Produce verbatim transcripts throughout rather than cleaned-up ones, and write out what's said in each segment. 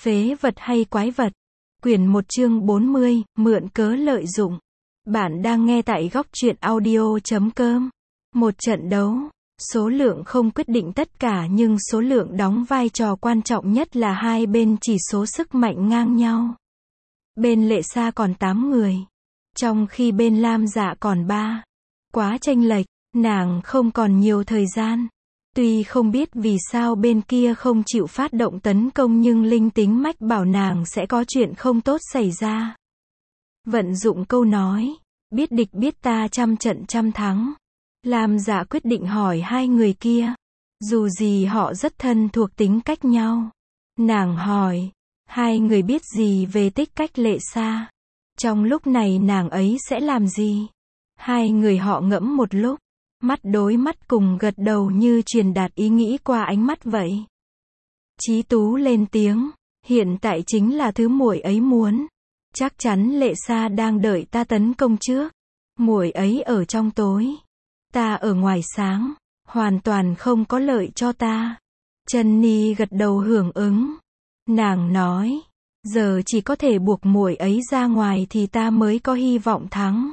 Phế vật hay quái vật. Quyển một chương bốn mươi, mượn cớ lợi dụng. Bạn đang nghe tại góc truyện audio chấm com. Một trận đấu. Số lượng không quyết định tất cả nhưng số lượng đóng vai trò quan trọng nhất là hai bên chỉ số sức mạnh ngang nhau. Bên Lệ Sa còn tám người. Trong khi bên Lam Dạ còn ba. Quá chênh lệch, nàng không còn nhiều thời gian. Tuy không biết vì sao bên kia không chịu phát động tấn công nhưng linh tính mách bảo nàng sẽ có chuyện không tốt xảy ra. Vận dụng câu nói, biết địch biết ta trăm trận trăm thắng. Lam Dạ quyết định hỏi hai người kia. Dù gì họ rất thân thuộc tính cách nhau. Nàng hỏi, hai người biết gì về tích cách Lệ Sa? Trong lúc này nàng ấy sẽ làm gì? Hai người họ ngẫm một lúc. Mắt đối mắt cùng gật đầu như truyền đạt ý nghĩ qua ánh mắt vậy. Chí Tú lên tiếng, hiện tại chính là thứ muội ấy muốn. Chắc chắn Lệ Sa đang đợi ta tấn công trước. Muội ấy ở trong tối, ta ở ngoài sáng, hoàn toàn không có lợi cho ta. Chân Ni gật đầu hưởng ứng. Nàng nói, giờ chỉ có thể buộc muội ấy ra ngoài thì ta mới có hy vọng thắng.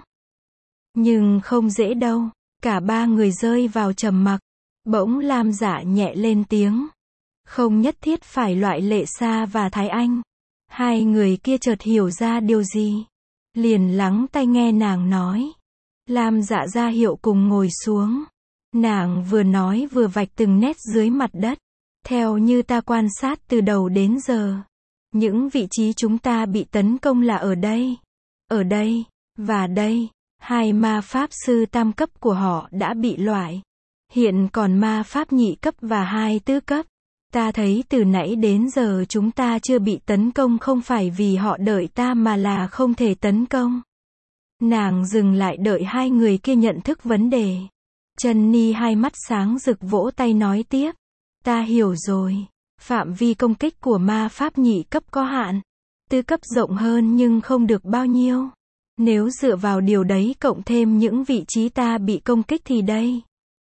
Nhưng không dễ đâu. Cả ba người rơi vào trầm mặc. Bỗng Lam Dạ nhẹ lên tiếng. Không nhất thiết phải loại Lệ Sa và Thái Anh. Hai người kia chợt hiểu ra điều gì. Liền lắng tai nghe nàng nói. Lam Dạ ra hiệu cùng ngồi xuống. Nàng vừa nói vừa vạch từng nét dưới mặt đất. Theo như ta quan sát từ đầu đến giờ. Những vị trí chúng ta bị tấn công là ở đây. Ở đây, và đây. Hai ma pháp sư tam cấp của họ đã bị loại. Hiện còn ma pháp nhị cấp và hai tứ cấp. Ta thấy từ nãy đến giờ chúng ta chưa bị tấn công không phải vì họ đợi ta mà là không thể tấn công. Nàng dừng lại đợi hai người kia nhận thức vấn đề. Chân Ni hai mắt sáng rực vỗ tay nói tiếp. Ta hiểu rồi. Phạm vi công kích của ma pháp nhị cấp có hạn. Tứ cấp rộng hơn nhưng không được bao nhiêu. Nếu dựa vào điều đấy cộng thêm những vị trí ta bị công kích thì đây.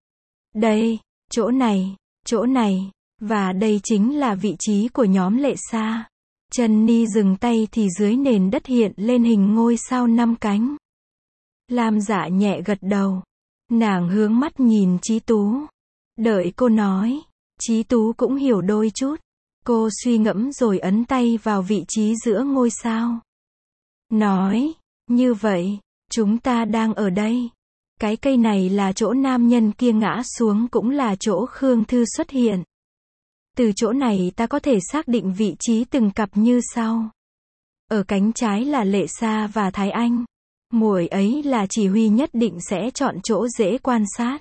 Đây, chỗ này, chỗ này, và đây chính là vị trí của nhóm Lệ Sa. Chân Ni dừng tay thì dưới nền đất hiện lên hình ngôi sao năm cánh. Lam Dạ nhẹ gật đầu. Nàng hướng mắt nhìn Chí Tú. Đợi cô nói. Chí Tú cũng hiểu đôi chút. Cô suy ngẫm rồi ấn tay vào vị trí giữa ngôi sao. Nói. Như vậy, chúng ta đang ở đây. Cái cây này là chỗ nam nhân kia ngã xuống cũng là chỗ Khương Thư xuất hiện. Từ chỗ này ta có thể xác định vị trí từng cặp như sau. Ở cánh trái là Lệ Sa và Thái Anh. Muội ấy là chỉ huy nhất định sẽ chọn chỗ dễ quan sát.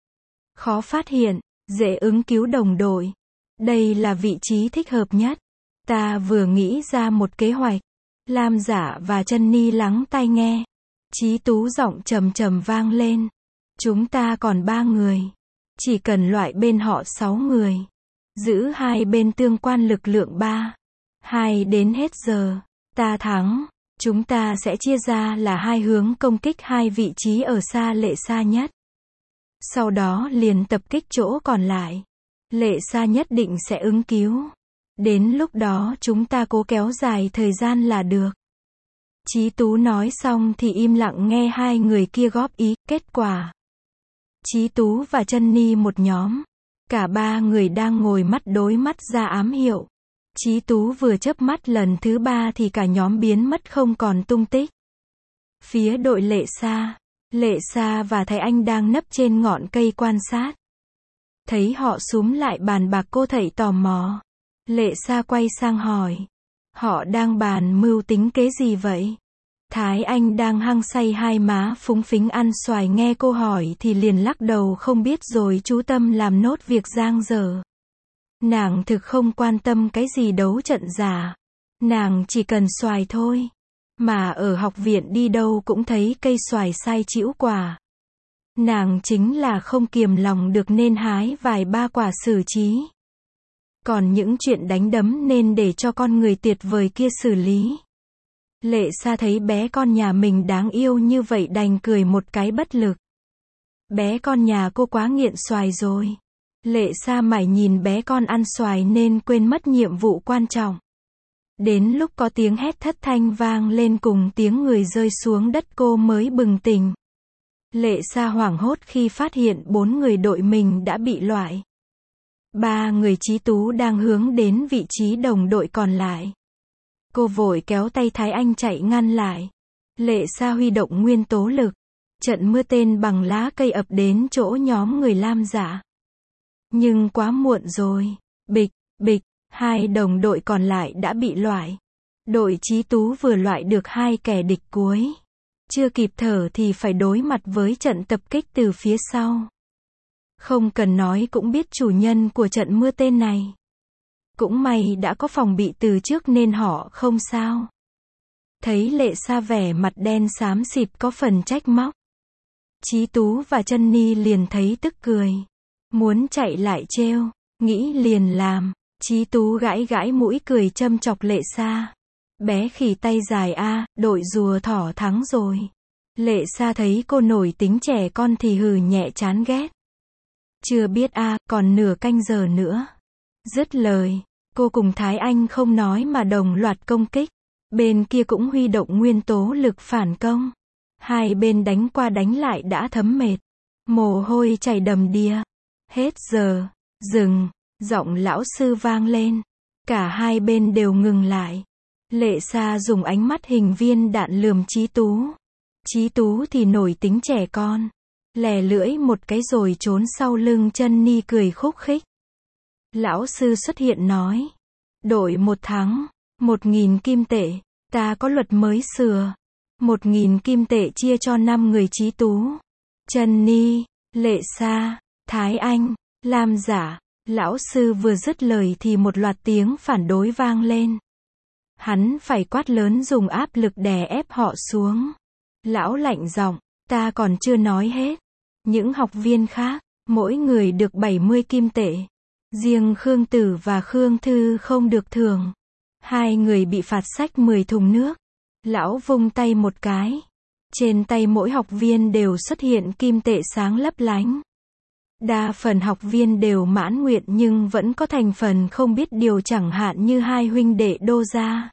Khó phát hiện, dễ ứng cứu đồng đội. Đây là vị trí thích hợp nhất. Ta vừa nghĩ ra một kế hoạch. Lam Dạ và Chân Ni lắng tai nghe. Chí Tú giọng trầm trầm vang lên. Chúng ta còn ba người. Chỉ cần loại bên họ sáu người. Giữ hai bên tương quan lực lượng ba. Hai đến hết giờ. Ta thắng. Chúng ta sẽ chia ra là hai hướng công kích hai vị trí ở xa Lệ Sa nhất. Sau đó liền tập kích chỗ còn lại. Lệ Sa nhất định sẽ ứng cứu. Đến lúc đó chúng ta cố kéo dài thời gian là được. Chí Tú nói xong thì im lặng nghe hai người kia góp ý. Kết quả. Chí Tú và Chân Ni một nhóm. Cả ba người đang ngồi mắt đối mắt ra ám hiệu. Chí Tú vừa chớp mắt lần thứ ba thì cả nhóm biến mất không còn tung tích. Phía đội Lệ Sa. Lệ Sa và Thái Anh đang nấp trên ngọn cây quan sát. Thấy họ xúm lại bàn bạc cô thảy tò mò. Lệ Sa quay sang hỏi. Họ đang bàn mưu tính kế gì vậy? Thái Anh đang hăng say hai má phúng phính ăn xoài nghe cô hỏi thì liền lắc đầu không biết rồi chú tâm làm nốt việc giang dở. Nàng thực không quan tâm cái gì đấu trận giả. Nàng chỉ cần xoài thôi. Mà ở học viện đi đâu cũng thấy cây xoài sai chĩu quả. Nàng chính là không kiềm lòng được nên hái vài ba quả xử trí. Còn những chuyện đánh đấm nên để cho con người tuyệt vời kia xử lý. Lệ Sa thấy bé con nhà mình đáng yêu như vậy đành cười một cái bất lực. Bé con nhà cô quá nghiện xoài rồi. Lệ Sa mải nhìn bé con ăn xoài nên quên mất nhiệm vụ quan trọng. Đến lúc có tiếng hét thất thanh vang lên cùng tiếng người rơi xuống đất cô mới bừng tỉnh. Lệ Sa hoảng hốt khi phát hiện bốn người đội mình đã bị loại. Ba người Chí Tú đang hướng đến vị trí đồng đội còn lại. Cô vội kéo tay Thái Anh chạy ngăn lại. Lệ Sa huy động nguyên tố lực. Trận mưa tên bằng lá cây ập đến chỗ nhóm người Lam Dạ. Nhưng quá muộn rồi. Bịch, bịch, hai đồng đội còn lại đã bị loại. Đội Chí Tú vừa loại được hai kẻ địch cuối. Chưa kịp thở thì phải đối mặt với trận tập kích từ phía sau. Không cần nói cũng biết chủ nhân của trận mưa tên này. Cũng may đã có phòng bị từ trước nên họ không sao. Thấy Lệ Sa vẻ mặt đen xám xịt có phần trách móc. Chí Tú và Chân Ni liền thấy tức cười. Muốn chạy lại trêu, nghĩ liền làm. Chí Tú gãi gãi mũi cười châm chọc Lệ Sa. Bé khỉ tay dài a, đội rùa thỏ thắng rồi. Lệ Sa thấy cô nổi tính trẻ con thì hừ nhẹ chán ghét. Chưa biết a, còn nửa canh giờ nữa. Dứt lời, cô cùng Thái Anh không nói mà đồng loạt công kích. Bên kia cũng huy động nguyên tố lực phản công. Hai bên đánh qua đánh lại đã thấm mệt. Mồ hôi chảy đầm đìa. Hết giờ, dừng, giọng lão sư vang lên. Cả hai bên đều ngừng lại. Lệ Sa dùng ánh mắt hình viên đạn lườm Chí Tú. Chí Tú thì nổi tính trẻ con. Lè lưỡi một cái rồi trốn sau lưng Chân Ni cười khúc khích. Lão sư xuất hiện nói. Đội một thắng. Một nghìn kim tệ. Ta có luật mới sửa. Một nghìn kim tệ chia cho năm người Chí Tú. Chân Ni, Lệ Sa, Thái Anh, Lam Dạ. Lão sư vừa dứt lời thì một loạt tiếng phản đối vang lên. Hắn phải quát lớn dùng áp lực đè ép họ xuống. Lão lạnh giọng, ta còn chưa nói hết. Những học viên khác, mỗi người được bảy mươi kim tệ. Riêng Khương Tử và Khương Thư không được thưởng. Hai người bị phạt xách mười thùng nước. Lão vung tay một cái. Trên tay mỗi học viên đều xuất hiện kim tệ sáng lấp lánh. Đa phần học viên đều mãn nguyện nhưng vẫn có thành phần không biết điều chẳng hạn như hai huynh đệ Đô Gia.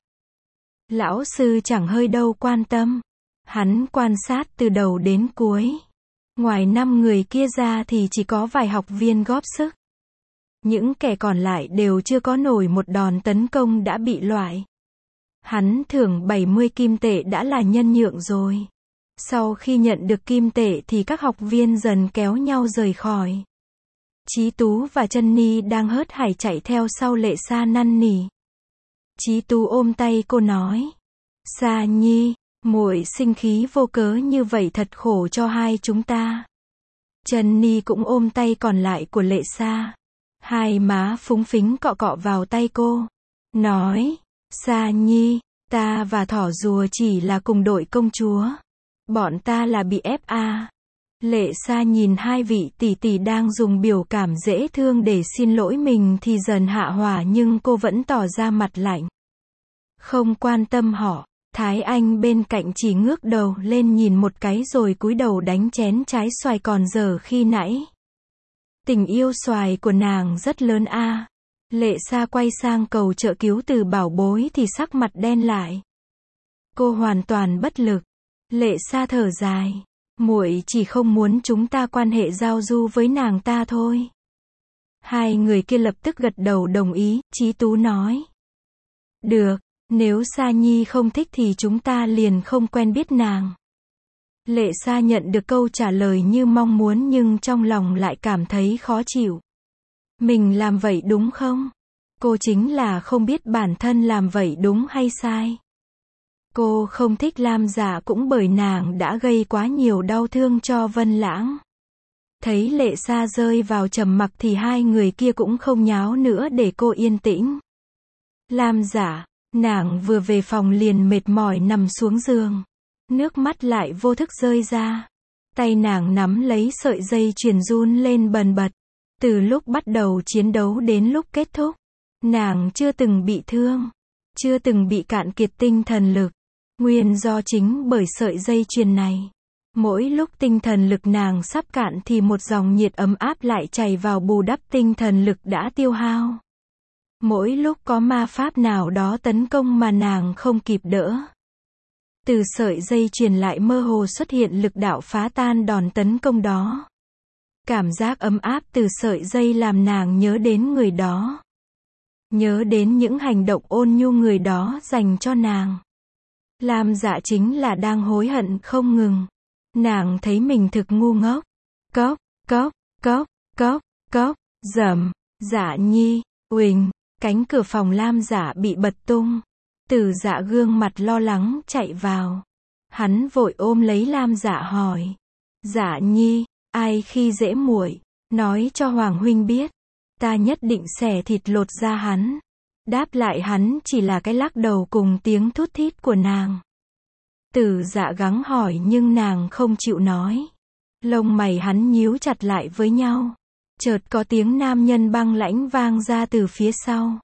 Lão sư chẳng hơi đâu quan tâm. Hắn quan sát từ đầu đến cuối. Ngoài năm người kia ra thì chỉ có vài học viên góp sức. Những kẻ còn lại đều chưa có nổi một đòn tấn công đã bị loại. Hắn thưởng bảy mươi kim tệ đã là nhân nhượng rồi. Sau khi nhận được kim tệ thì các học viên dần kéo nhau rời khỏi. Chí Tú và Chân Ni đang hớt hải chạy theo sau Lệ Sa năn nỉ. Chí Tú ôm tay cô nói. Sa Nhi, muội sinh khí vô cớ như vậy thật khổ cho hai chúng ta. Chân Ni cũng ôm tay còn lại của Lệ Sa. Hai má phúng phính cọ cọ vào tay cô. Nói, Sa Nhi, ta và thỏ rùa chỉ là cùng đội công chúa. Bọn ta là bị ép à. Lệ Sa nhìn hai vị tỷ tỷ đang dùng biểu cảm dễ thương để xin lỗi mình thì dần hạ hỏa nhưng cô vẫn tỏ ra mặt lạnh. Không quan tâm họ. Thái Anh bên cạnh chỉ ngước đầu lên nhìn một cái rồi cúi đầu đánh chén trái xoài còn dở khi nãy. Tình yêu xoài của nàng rất lớn a. À. Lệ Sa quay sang cầu trợ cứu từ bảo bối thì sắc mặt đen lại. Cô hoàn toàn bất lực. Lệ Sa thở dài. Muội chỉ không muốn chúng ta quan hệ giao du với nàng ta thôi. Hai người kia lập tức gật đầu đồng ý, Chí Tú nói. Được, nếu Sa Nhi không thích thì chúng ta liền không quen biết nàng. Lệ Sa nhận được câu trả lời như mong muốn nhưng trong lòng lại cảm thấy khó chịu. Mình làm vậy đúng không? Cô chính là không biết bản thân làm vậy đúng hay sai. Cô không thích Lam Dạ cũng bởi nàng đã gây quá nhiều đau thương cho Vân Lãng. Thấy Lệ Sa rơi vào trầm mặc thì hai người kia cũng không nháo nữa để cô yên tĩnh. Lam Dạ, nàng vừa về phòng liền mệt mỏi nằm xuống giường. Nước mắt lại vô thức rơi ra. Tay nàng nắm lấy sợi dây chuyền run lên bần bật. Từ lúc bắt đầu chiến đấu đến lúc kết thúc, nàng chưa từng bị thương, chưa từng bị cạn kiệt tinh thần lực. Nguyên do chính bởi sợi dây chuyền này. Mỗi lúc tinh thần lực nàng sắp cạn thì một dòng nhiệt ấm áp lại chảy vào bù đắp tinh thần lực đã tiêu hao. Mỗi lúc có ma pháp nào đó tấn công mà nàng không kịp đỡ. Từ sợi dây truyền lại mơ hồ xuất hiện lực đạo phá tan đòn tấn công đó. Cảm giác ấm áp từ sợi dây làm nàng nhớ đến người đó. Nhớ đến những hành động ôn nhu người đó dành cho nàng. Lam Dạ chính là đang hối hận không ngừng. Nàng thấy mình thực ngu ngốc. Cốc, cốc, cốc, cốc, cốc, rầm, Dạ Nhi, uỳnh, cánh cửa phòng Lam Dạ bị bật tung. Từ Dạ gương mặt lo lắng chạy vào. Hắn vội ôm lấy Lam Dạ hỏi. Dạ Nhi, ai khi dễ muội, nói cho Hoàng huynh biết. Ta nhất định xẻ thịt lột da hắn. Đáp lại hắn chỉ là cái lắc đầu cùng tiếng thút thít của nàng. Từ Dạ gắng hỏi nhưng nàng không chịu nói. Lông mày hắn nhíu chặt lại với nhau. Chợt có tiếng nam nhân băng lãnh vang ra từ phía sau.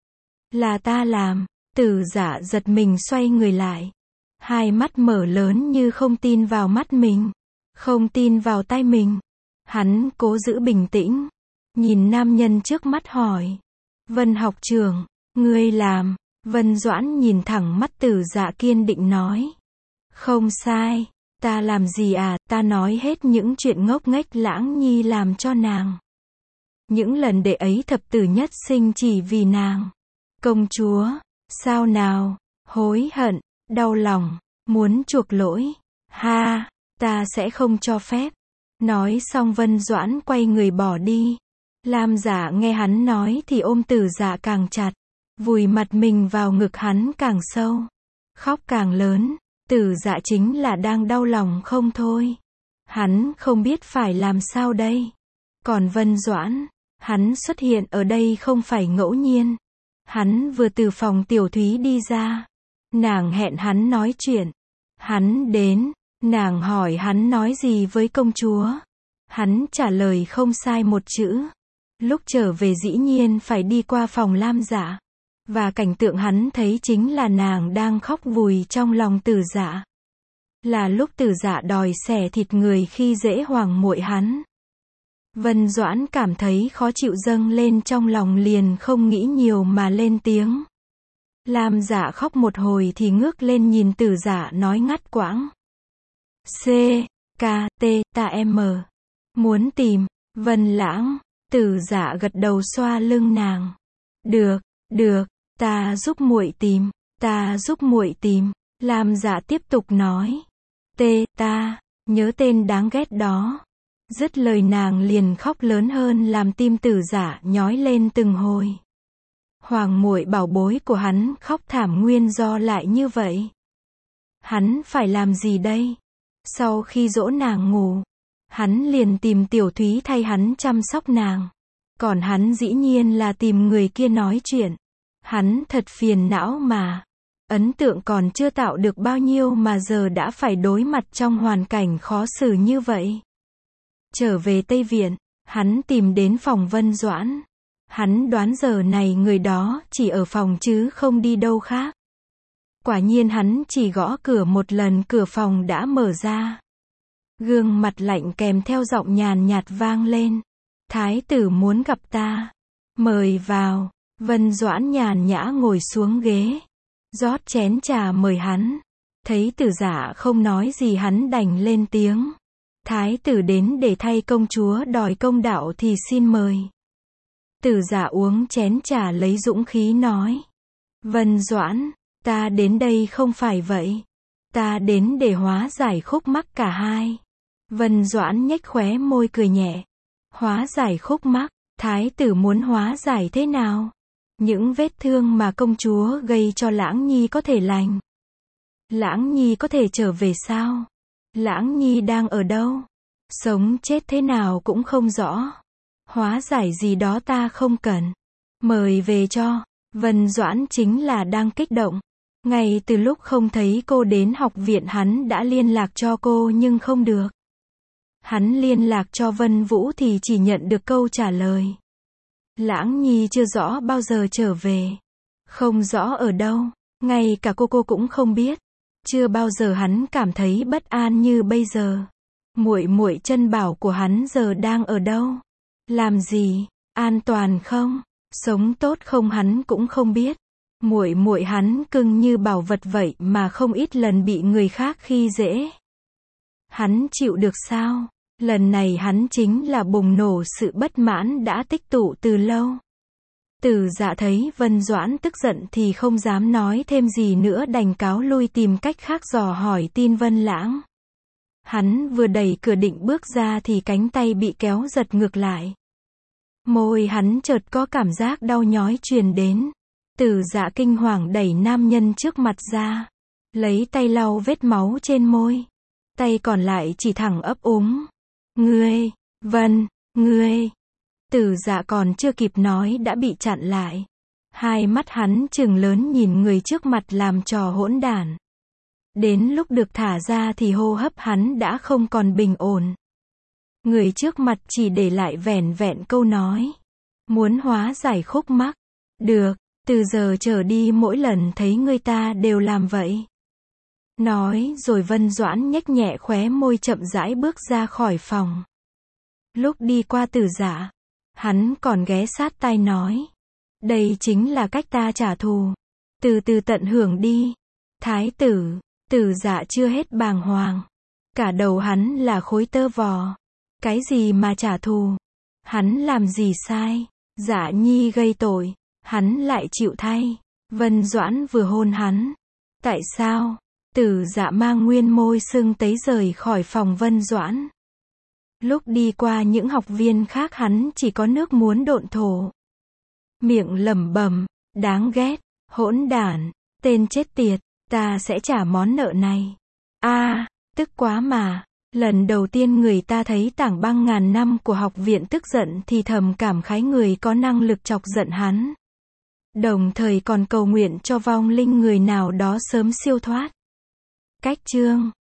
Là ta làm. Từ Dạ giật mình xoay người lại. Hai mắt mở lớn như không tin vào mắt mình. Không tin vào tai mình. Hắn cố giữ bình tĩnh. Nhìn nam nhân trước mắt hỏi. Vân học trưởng, ngươi làm. Vân Doãn nhìn thẳng mắt Từ Dạ kiên định nói. Không sai. Ta làm gì à, ta nói hết những chuyện ngốc nghếch Lãng Nhi làm cho nàng. Những lần đệ ấy thập tử nhất sinh chỉ vì nàng. Công chúa, sao nào, hối hận, đau lòng, muốn chuộc lỗi. Ha, ta sẽ không cho phép. Nói xong Vân Doãn quay người bỏ đi. Lam Dạ nghe hắn nói thì ôm Từ Dạ càng chặt. Vùi mặt mình vào ngực hắn càng sâu. Khóc càng lớn. Từ Dạ chính là đang đau lòng không thôi. Hắn không biết phải làm sao đây. Còn Vân Doãn, hắn xuất hiện ở đây không phải ngẫu nhiên. Hắn vừa từ phòng Tiểu Thúy đi ra. Nàng hẹn hắn nói chuyện. Hắn đến, nàng hỏi hắn nói gì với công chúa. Hắn trả lời không sai một chữ. Lúc trở về dĩ nhiên phải đi qua phòng Lam Dạ. Và cảnh tượng hắn thấy chính là nàng đang khóc vùi trong lòng Từ Dạ. Là lúc Từ Dạ đòi xẻ thịt người khi dễ hoàng muội hắn. Vân Doãn cảm thấy khó chịu dâng lên trong lòng liền không nghĩ nhiều mà lên tiếng. Lam Dạ khóc một hồi thì ngước lên nhìn Từ Dạ nói ngắt quãng. C, K, T, ta M. Muốn tìm, Vân Lãng. Từ Dạ gật đầu xoa lưng nàng. Được, được, ta giúp muội tìm, ta giúp muội tìm. Lam Dạ tiếp tục nói. T, ta, nhớ tên đáng ghét đó. Dứt lời nàng liền khóc lớn hơn làm tim Từ Dạ nhói lên từng hồi. Hoàng muội bảo bối của hắn khóc thảm nguyên do lại như vậy. Hắn phải làm gì đây? Sau khi dỗ nàng ngủ, hắn liền tìm Tiểu Thúy thay hắn chăm sóc nàng. Còn hắn dĩ nhiên là tìm người kia nói chuyện. Hắn thật phiền não mà. Ấn tượng còn chưa tạo được bao nhiêu mà giờ đã phải đối mặt trong hoàn cảnh khó xử như vậy. Trở về Tây Viện, hắn tìm đến phòng Vân Doãn. Hắn đoán giờ này người đó chỉ ở phòng chứ không đi đâu khác. Quả nhiên hắn chỉ gõ cửa một lần cửa phòng đã mở ra. Gương mặt lạnh kèm theo giọng nhàn nhạt vang lên. Thái tử muốn gặp ta. Mời vào. Vân Doãn nhàn nhã ngồi xuống ghế. Rót chén trà mời hắn. Thấy Từ Dạ không nói gì hắn đành lên tiếng. Thái tử đến để thay công chúa đòi công đạo thì xin mời. Từ Dạ uống chén trà lấy dũng khí nói. Vân Doãn, ta đến đây không phải vậy. Ta đến để hóa giải khúc mắc cả hai. Vân Doãn nhếch khóe môi cười nhẹ. Hóa giải khúc mắc, thái tử muốn hóa giải thế nào? Những vết thương mà công chúa gây cho Lãng Nhi có thể lành. Lãng Nhi có thể trở về sao? Lãng Nhi đang ở đâu? Sống chết thế nào cũng không rõ. Hóa giải gì đó ta không cần. Mời về cho. Vân Doãn chính là đang kích động. Ngay từ lúc không thấy cô đến học viện hắn đã liên lạc cho cô nhưng không được. Hắn liên lạc cho Vân Vũ thì chỉ nhận được câu trả lời. Lãng Nhi chưa rõ bao giờ trở về. Không rõ ở đâu. Ngay cả cô cô cũng không biết. Chưa bao giờ hắn cảm thấy bất an như bây giờ. Muội muội chân bảo của hắn giờ đang ở đâu? Làm gì? An toàn không? Sống tốt không hắn cũng không biết. Muội muội hắn cưng như bảo vật vậy mà không ít lần bị người khác khi dễ. Hắn chịu được sao? Lần này hắn chính là bùng nổ sự bất mãn đã tích tụ từ lâu. Từ Dạ thấy Vân Doãn tức giận thì không dám nói thêm gì nữa, đành cáo lui tìm cách khác dò hỏi tin Vân Lãng. Hắn vừa đẩy cửa định bước ra thì cánh tay bị kéo giật ngược lại. Môi hắn chợt có cảm giác đau nhói truyền đến. Từ Dạ kinh hoàng đẩy nam nhân trước mặt ra, lấy tay lau vết máu trên môi. Tay còn lại chỉ thẳng ấp úng. Ngươi, Vân, ngươi. Từ Dạ còn chưa kịp nói đã bị chặn lại. Hai mắt hắn trừng lớn nhìn người trước mặt làm trò hỗn đản. Đến lúc được thả ra thì hô hấp hắn đã không còn bình ổn. Người trước mặt chỉ để lại vẻn vẹn câu nói. Muốn hóa giải khúc mắc. Được, từ giờ trở đi mỗi lần thấy người ta đều làm vậy. Nói rồi Vân Doãn nhếch nhẹ khóe môi chậm rãi bước ra khỏi phòng. Lúc đi qua Từ Dạ, hắn còn ghé sát tai nói. Đây chính là cách ta trả thù. Từ từ tận hưởng đi. Thái tử, Từ Dạ chưa hết bàng hoàng. Cả đầu hắn là khối tơ vò. Cái gì mà trả thù? Hắn làm gì sai? Dạ nhi gây tội, hắn lại chịu thay. Vân Doãn vừa hôn hắn. Tại sao? Từ Dạ mang nguyên môi sưng tấy rời khỏi phòng Vân Doãn. Lúc đi qua những học viên khác hắn chỉ có nước muốn độn thổ. Miệng lẩm bẩm, đáng ghét, hỗn đản, tên chết tiệt, ta sẽ trả món nợ này. A, à, tức quá mà. Lần đầu tiên người ta thấy tảng băng ngàn năm của học viện tức giận thì thầm cảm khái người có năng lực chọc giận hắn. Đồng thời còn cầu nguyện cho vong linh người nào đó sớm siêu thoát. Cách chương